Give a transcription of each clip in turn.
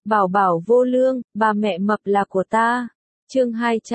Bảo bảo vô lương, bà mẹ mập là của ta. Chương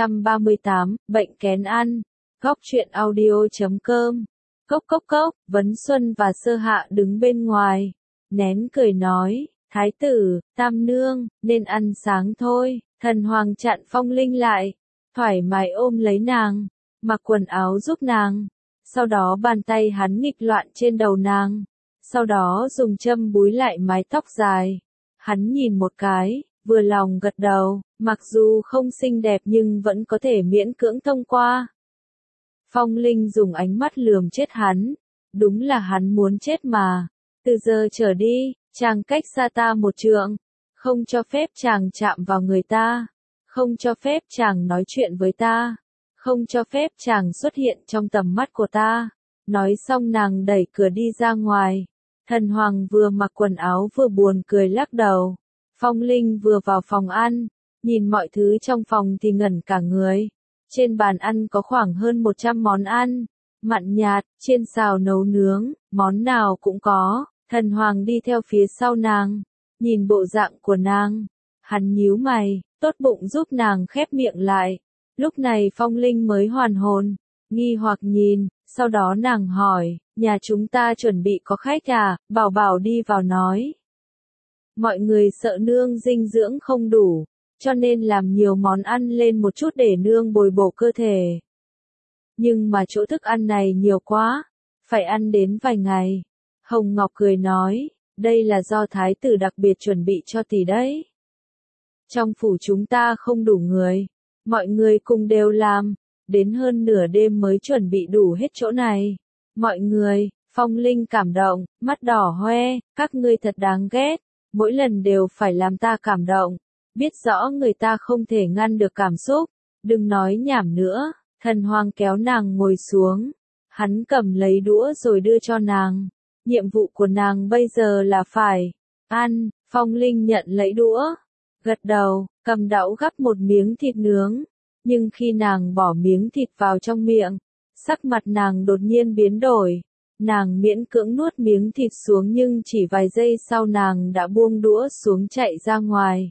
238, bệnh kén ăn. Góc truyện audio.com. Cốc cốc cốc, Vấn Xuân và Sơ Hạ đứng bên ngoài. Nén cười nói, Thái tử, Tam Nương, nên ăn sáng thôi. Thần Hoàng chặn Phong Linh lại. Thoải mái ôm lấy nàng. Mặc quần áo giúp nàng. Sau đó bàn tay hắn nghịch loạn trên đầu nàng. Sau đó dùng châm búi lại mái tóc dài. Hắn nhìn một cái, vừa lòng gật đầu, mặc dù không xinh đẹp nhưng vẫn có thể miễn cưỡng thông qua. Phong Linh dùng ánh mắt lườm chết hắn, đúng là hắn muốn chết mà. Từ giờ trở đi, chàng cách xa ta một trượng, không cho phép chàng chạm vào người ta, không cho phép chàng nói chuyện với ta, không cho phép chàng xuất hiện trong tầm mắt của ta. Nói xong nàng đẩy cửa đi ra ngoài. Thần Hoàng vừa mặc quần áo vừa buồn cười lắc đầu. Phong Linh vừa vào phòng ăn, nhìn mọi thứ trong phòng thì ngẩn cả người. Trên bàn ăn có khoảng hơn 100 món ăn, mặn nhạt, chiên xào nấu nướng, món nào cũng có. Thần Hoàng đi theo phía sau nàng, nhìn bộ dạng của nàng. Hắn nhíu mày, tốt bụng giúp nàng khép miệng lại. Lúc này Phong Linh mới hoàn hồn, nghi hoặc nhìn, sau đó nàng hỏi, nhà chúng ta chuẩn bị có khách à, bảo bảo đi vào nói. Mọi người sợ nương dinh dưỡng không đủ, cho nên làm nhiều món ăn lên một chút để nương bồi bổ cơ thể. Nhưng mà chỗ thức ăn này nhiều quá, phải ăn đến vài ngày. Hồng Ngọc cười nói, đây là do thái tử đặc biệt chuẩn bị cho tỷ đấy. Trong phủ chúng ta không đủ người, mọi người cùng đều làm, đến hơn nửa đêm mới chuẩn bị đủ hết chỗ này. Mọi người, Phong Linh cảm động, mắt đỏ hoe, các ngươi thật đáng ghét, mỗi lần đều phải làm ta cảm động, biết rõ người ta không thể ngăn được cảm xúc, đừng nói nhảm nữa. Thần Hoàng kéo nàng ngồi xuống, hắn cầm lấy đũa rồi đưa cho nàng, nhiệm vụ của nàng bây giờ là phải ăn. Phong Linh nhận lấy đũa, gật đầu, cầm đũa gắp một miếng thịt nướng, nhưng khi nàng bỏ miếng thịt vào trong miệng, sắc mặt nàng đột nhiên biến đổi. Nàng miễn cưỡng nuốt miếng thịt xuống nhưng chỉ vài giây sau nàng đã buông đũa xuống chạy ra ngoài.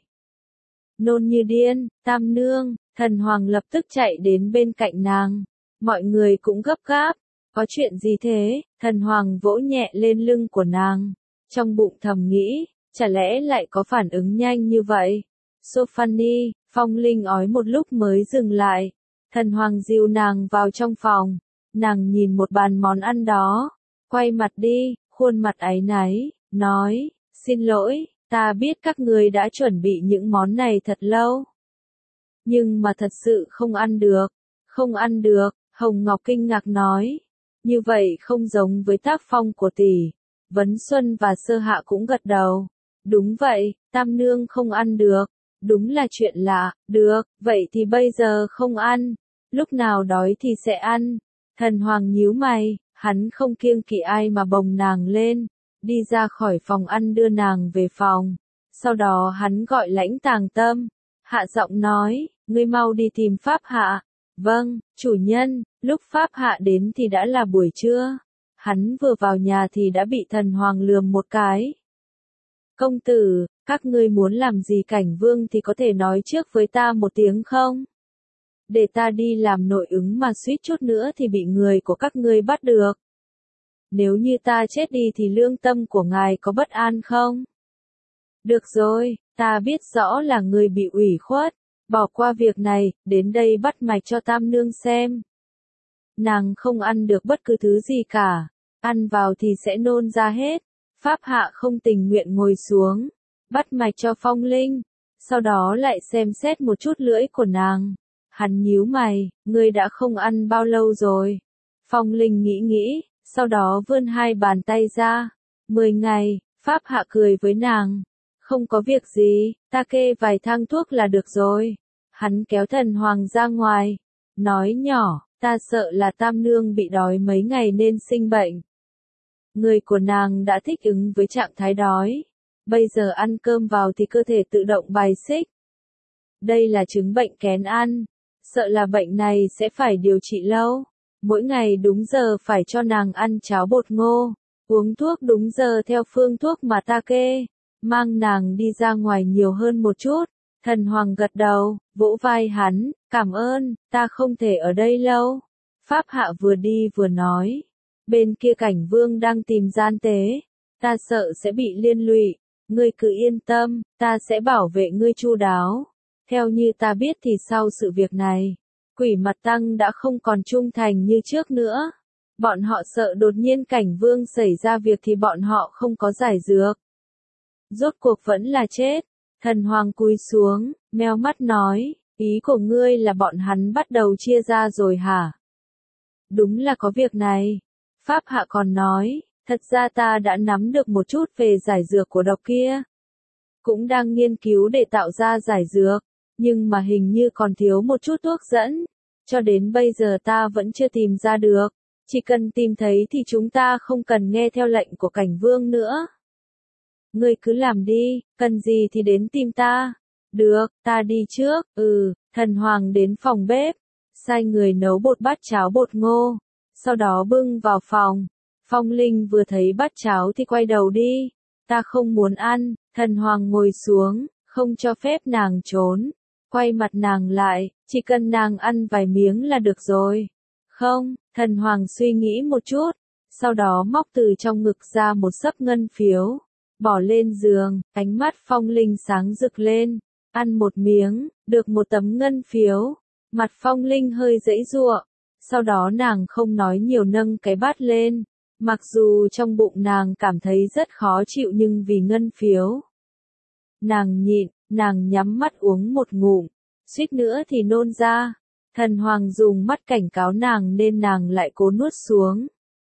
Nôn như điên, Tam Nương, Thần Hoàng lập tức chạy đến bên cạnh nàng. Mọi người cũng gấp gáp. Có chuyện gì thế? Thần Hoàng vỗ nhẹ lên lưng của nàng. Trong bụng thầm nghĩ, chả lẽ lại có phản ứng nhanh như vậy? Sophanie, Phong Linh ói một lúc mới dừng lại. Thần Hoàng dìu nàng vào trong phòng. Nàng nhìn một bàn món ăn đó, quay mặt đi, khuôn mặt áy náy, nói, xin lỗi, ta biết các ngươi đã chuẩn bị những món này thật lâu. Nhưng mà thật sự không ăn được. Không ăn được, Hồng Ngọc kinh ngạc nói. Như vậy không giống với tác phong của tỷ. Vấn Xuân và Sơ Hạ cũng gật đầu. Đúng vậy, Tam Nương không ăn được. Đúng là chuyện lạ, được, vậy thì bây giờ không ăn. Lúc nào đói thì sẽ ăn. Thần Hoàng nhíu mày, hắn không kiêng kỵ ai mà bồng nàng lên, đi ra khỏi phòng ăn đưa nàng về phòng. Sau đó hắn gọi Lãnh Tàng Tâm, hạ giọng nói, ngươi mau đi tìm Pháp Hạ. Vâng, chủ nhân. Lúc Pháp Hạ đến thì đã là buổi trưa. Hắn vừa vào nhà thì đã bị Thần Hoàng lườm một cái. Công tử, các ngươi muốn làm gì Cảnh Vương thì có thể nói trước với ta một tiếng không? Để ta đi làm nội ứng mà suýt chút nữa thì bị người của các ngươi bắt được. Nếu như ta chết đi thì lương tâm của ngài có bất an không? Được rồi, ta biết rõ là người bị ủy khuất, bỏ qua việc này, đến đây bắt mạch cho Tam Nương xem. Nàng không ăn được bất cứ thứ gì cả, ăn vào thì sẽ nôn ra hết. Pháp Hạ không tình nguyện ngồi xuống, bắt mạch cho Phong Linh, sau đó lại xem xét một chút lưỡi của nàng. Hắn nhíu mày, ngươi đã không ăn bao lâu rồi? Phong Linh nghĩ, sau đó vươn hai bàn tay ra. 10 ngày, Pháp Hạ cười với nàng. Không có việc gì, ta kê vài thang thuốc là được rồi. Hắn kéo Thần Hoàng ra ngoài, nói nhỏ, ta sợ là Tam Nương bị đói mấy ngày nên sinh bệnh. Người của nàng đã thích ứng với trạng thái đói. Bây giờ ăn cơm vào thì cơ thể tự động bài xích. Đây là chứng bệnh kén ăn. Sợ là bệnh này sẽ phải điều trị lâu. Mỗi ngày đúng giờ phải cho nàng ăn cháo bột ngô, uống thuốc đúng giờ theo phương thuốc mà ta kê. mang nàng đi ra ngoài nhiều hơn một chút. Thần Hoàng gật đầu, vỗ vai hắn, cảm ơn, ta không thể ở đây lâu. Pháp Hạ vừa đi vừa nói, bên kia Cảnh Vương đang tìm gian tế, ta sợ sẽ bị liên lụy, ngươi cứ yên tâm, ta sẽ bảo vệ ngươi chu đáo. Theo như ta biết thì sau sự việc này, Quỷ Mặt Tăng đã không còn trung thành như trước nữa. Bọn họ sợ đột nhiên Cảnh Vương xảy ra việc thì bọn họ không có giải dược. Rốt cuộc vẫn là chết. Thần Hoàng cúi xuống, meo mắt nói, ý của ngươi là bọn hắn bắt đầu chia ra rồi hả? Đúng là có việc này. Pháp Hạ còn nói, thật ra ta đã nắm được một chút về giải dược của độc kia. Cũng đang nghiên cứu để tạo ra giải dược, nhưng mà hình như còn thiếu một chút thuốc dẫn. Cho đến bây giờ ta vẫn chưa tìm ra được. Chỉ cần tìm thấy thì chúng ta không cần nghe theo lệnh của Cảnh Vương nữa. Ngươi cứ làm đi, cần gì thì đến tìm ta. Được, ta đi trước. Thần Hoàng đến phòng bếp, sai người nấu bột bát cháo bột ngô, sau đó bưng vào phòng. Phong Linh vừa thấy bát cháo thì quay đầu đi. Ta không muốn ăn. Thần Hoàng ngồi xuống, không cho phép nàng trốn. Quay mặt nàng lại, chỉ cần nàng ăn vài miếng là được rồi. Không, Thần Hoàng suy nghĩ một chút, sau đó móc từ trong ngực ra một xấp ngân phiếu, bỏ lên giường, ánh mắt Phong Linh sáng rực lên, ăn một miếng, được một tấm ngân phiếu, mặt Phong Linh hơi giãy giụa, sau đó nàng không nói nhiều nâng cái bát lên, mặc dù trong bụng nàng cảm thấy rất khó chịu nhưng vì ngân phiếu. Nàng nhịn, nàng nhắm mắt uống một ngụm, suýt nữa thì nôn ra. Thần Hoàng dùng mắt cảnh cáo nàng nên nàng lại cố nuốt xuống.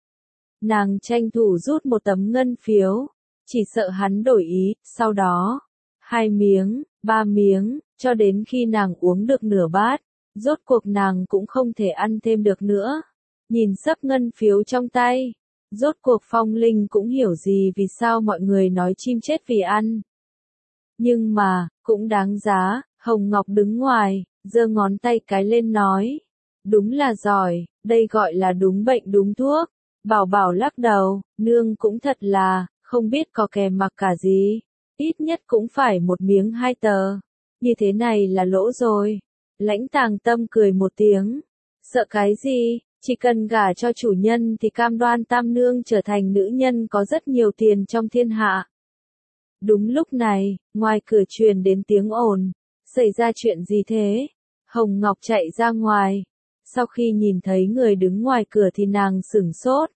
Nàng tranh thủ rút một tấm ngân phiếu, chỉ sợ hắn đổi ý, sau đó, 2 miếng, 3 miếng, cho đến khi nàng uống được nửa bát, rốt cuộc nàng cũng không thể ăn thêm được nữa. Nhìn xấp ngân phiếu trong tay, rốt cuộc Phong Linh cũng hiểu gì vì sao mọi người nói chim chết vì ăn. Nhưng mà, cũng đáng giá. Hồng Ngọc đứng ngoài, giơ ngón tay cái lên nói. Đúng là giỏi, đây gọi là đúng bệnh đúng thuốc. Bảo Bảo lắc đầu, nương cũng thật là, không biết có kèm mặc cả gì. Ít nhất cũng phải 1 miếng 2 tờ. Như thế này là lỗ rồi. Lãnh Tàng Tâm cười một tiếng. Sợ cái gì, chỉ cần gả cho chủ nhân thì cam đoan Tam Nương trở thành nữ nhân có rất nhiều tiền trong thiên hạ. Đúng lúc này, ngoài cửa truyền đến tiếng ồn. Xảy ra chuyện gì thế? Hồng Ngọc chạy ra ngoài. Sau khi nhìn thấy người đứng ngoài cửa thì nàng sửng sốt.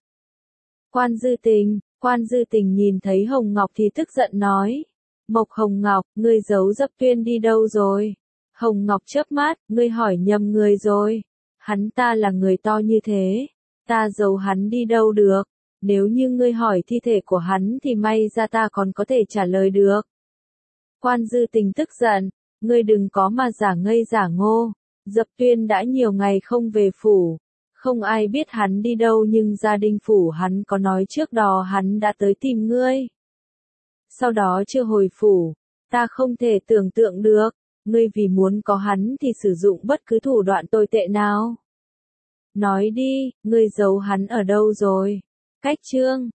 Quan Dư Tình nhìn thấy Hồng Ngọc thì tức giận nói. Mộc Hồng Ngọc, ngươi giấu Dấp Tuyên đi đâu rồi? Hồng Ngọc chớp mắt, ngươi hỏi nhầm người rồi. Hắn ta là người to như thế. Ta giấu hắn đi đâu được? Nếu như ngươi hỏi thi thể của hắn thì may ra ta còn có thể trả lời được. Quan Dư Tình tức giận. Ngươi đừng có mà giả ngây giả ngô, Dập Tuyên đã nhiều ngày không về phủ, không ai biết hắn đi đâu nhưng gia đình phủ hắn có nói trước đó hắn đã tới tìm ngươi. Sau đó chưa hồi phủ, ta không thể tưởng tượng được, ngươi vì muốn có hắn thì sử dụng bất cứ thủ đoạn tồi tệ nào. Nói đi, ngươi giấu hắn ở đâu rồi? Cách chương